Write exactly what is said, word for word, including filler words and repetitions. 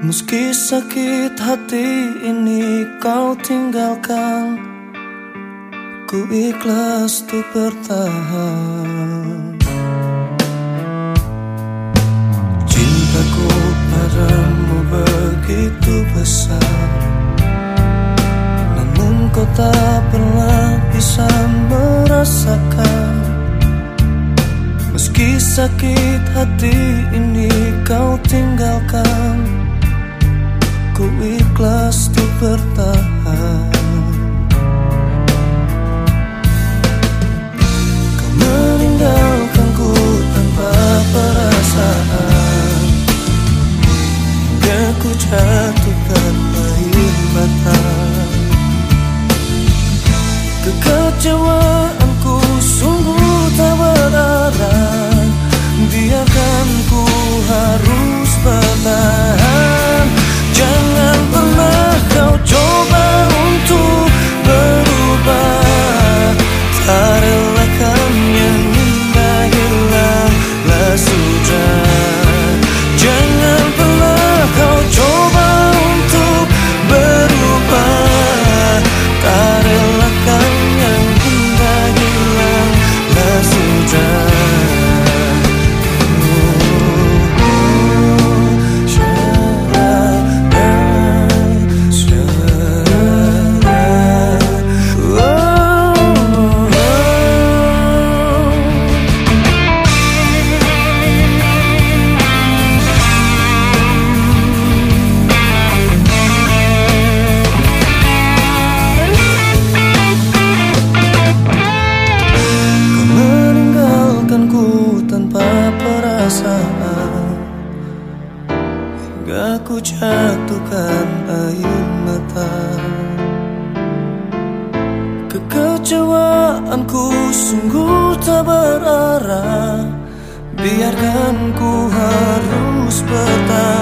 Meski sakit hati ini kau tinggalkan, ku ikhlas untuk bertahan. Cintaku padamu begitu besar, namun kau tak pernah bisa merasakan. Meski sakit hati ini kau tinggalkan, ku ikhlas untuk bertahan. Kau meninggalkanku tanpa perasaan, hingga ku jatuhkan air mata. Kekecewaanku sungguh tak berarah, biarkan ku harus bertahan. Jangan pernah kau coba untuk berubah, tak relakan yang indah hilanglah sudah. Jangan pernah kau coba untuk berubah, tak relakan yang indah hilanglah sudah. Hingga ku jatuhkan air mata. Kekecewaanku sungguh tak berarah, biarkan ku harus bertahan.